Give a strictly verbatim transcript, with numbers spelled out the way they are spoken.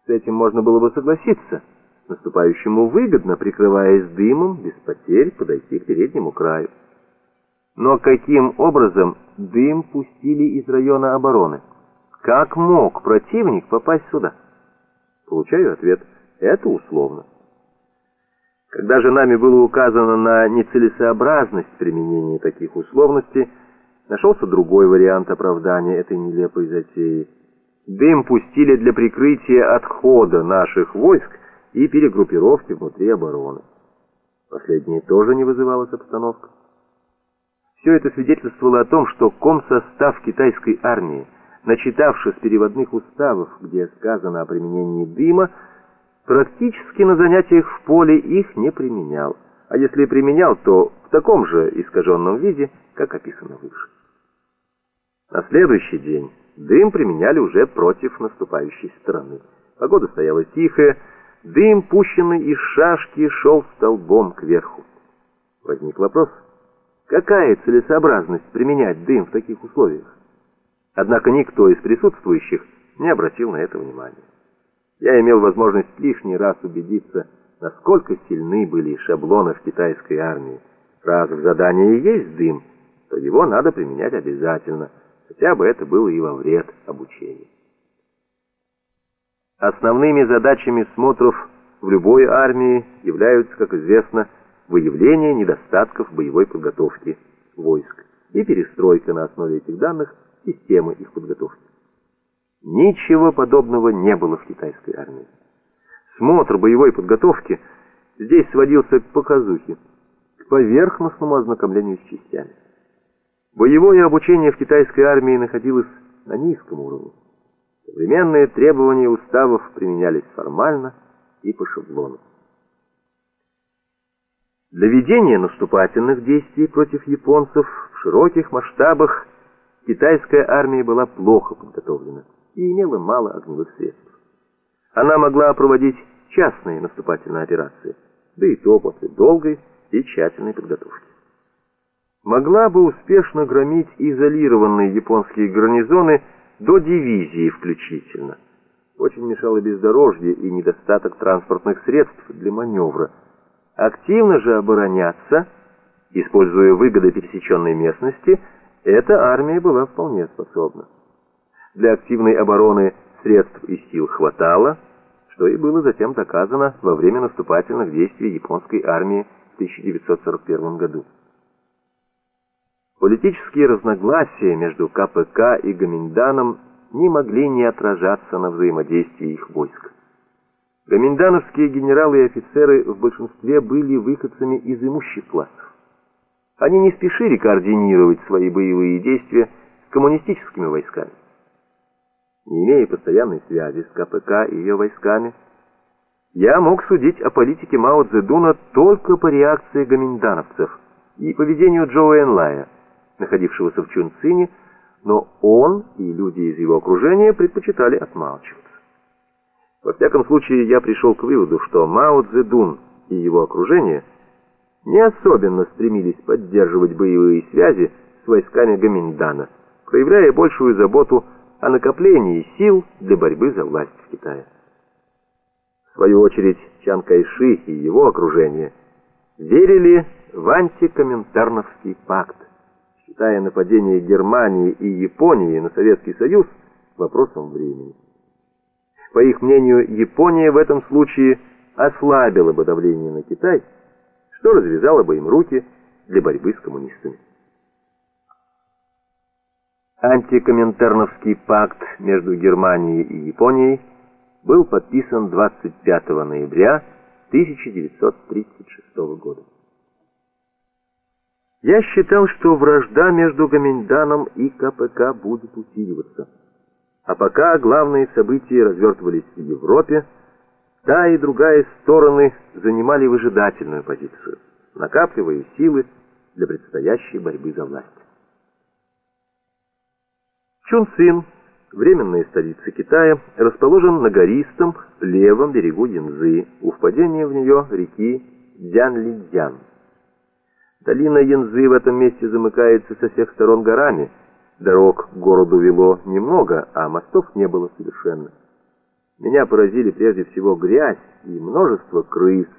С этим можно было бы согласиться. Наступающему выгодно, прикрываясь дымом, без потерь подойти к переднему краю. Но каким образом дым пустили из района обороны? Как мог противник попасть сюда? Получаю ответ: это условно. Когда же нами было указано на нецелесообразность применения таких условностей, нашелся другой вариант оправдания этой нелепой затеи. Дым пустили для прикрытия отхода наших войск и перегруппировки внутри обороны. Последнее тоже не вызывалась обстановка. Все это свидетельствовало о том, что комсостав китайской армии, начитавшись переводных уставов, где сказано о применении дыма, практически на занятиях в поле их не применял, а если и применял, то в таком же искаженном виде, как описано выше. На следующий день дым применяли уже против наступающей стороны. Погода стояла тихая, дым, пущенный из шашки, шел столбом кверху. Возник вопрос: какая целесообразность применять дым в таких условиях? Однако никто из присутствующих не обратил на это внимания. Я имел возможность лишний раз убедиться, насколько сильны были шаблоны в китайской армии. Раз в задании есть дым, то его надо применять обязательно, хотя бы это было и во вред обучению. Основными задачами смотров в любой армии являются, как известно, выявление недостатков боевой подготовки войск и перестройка на основе этих данных системы их подготовки. Ничего подобного не было в китайской армии. Смотр боевой подготовки здесь сводился к показухе, к поверхностному ознакомлению с частями. Боевое обучение в китайской армии находилось на низком уровне. Современные требования уставов применялись формально и по шаблону. Для ведения наступательных действий против японцев в широких масштабах китайская армия была плохо подготовлена и имела мало огневых средств. Она могла проводить частные наступательные операции, да и то после долгой и тщательной подготовки. Могла бы успешно громить изолированные японские гарнизоны до дивизии включительно. Очень мешало бездорожье и недостаток транспортных средств для маневра. Активно же обороняться, используя выгоды пересеченной местности, эта армия была вполне способна. Для активной обороны средств и сил хватало, что и было затем доказано во время наступательных действий японской армии в тысяча девятьсот сорок первом году. Политические разногласия между ка пэ ка и Гоминьданом не могли не отражаться на взаимодействии их войск. Гоминьдановские генералы и офицеры в большинстве были выходцами из имущих классов. Они не спешили координировать свои боевые действия с коммунистическими войсками. Не имея постоянной связи с ка пэ ка и ее войсками, я мог судить о политике Мао Цзэдуна только по реакции гоминьдановцев и поведению Чжоу Энлая, находившегося в Чунцине, но он и люди из его окружения предпочитали отмалчиваться. Во всяком случае, я пришел к выводу, что Мао Цзэдун и его окружение не особенно стремились поддерживать боевые связи с войсками Гоминьдана, проявляя большую заботу о накоплении сил для борьбы за власть в Китае. В свою очередь, Чан Кайши и его окружение верили в антикоминтерновский пакт, считая нападение Германии и Японии на Советский Союз вопросом времени. По их мнению, Япония в этом случае ослабила бы давление на Китай, что развязало бы им руки для борьбы с коммунистами. Антикоминтерновский пакт между Германией и Японией был подписан двадцать пятого ноября тысяча девятьсот тридцать шестого года. Я считал, что вражда между Гоминьданом и ка пэ ка будет усиливаться. А пока главные события развертывались в Европе, та и другая стороны занимали выжидательную позицию, накапливая силы для предстоящей борьбы за власть. Чунцин, временная столица Китая, расположен на гористом левом берегу Янцзы, у впадения в нее реки Дзянлидзян. Долина Янцзы в этом месте замыкается со всех сторон горами. Дорог к городу вело немного, а мостов не было совершенно. Меня поразили прежде всего грязь и множество крыс,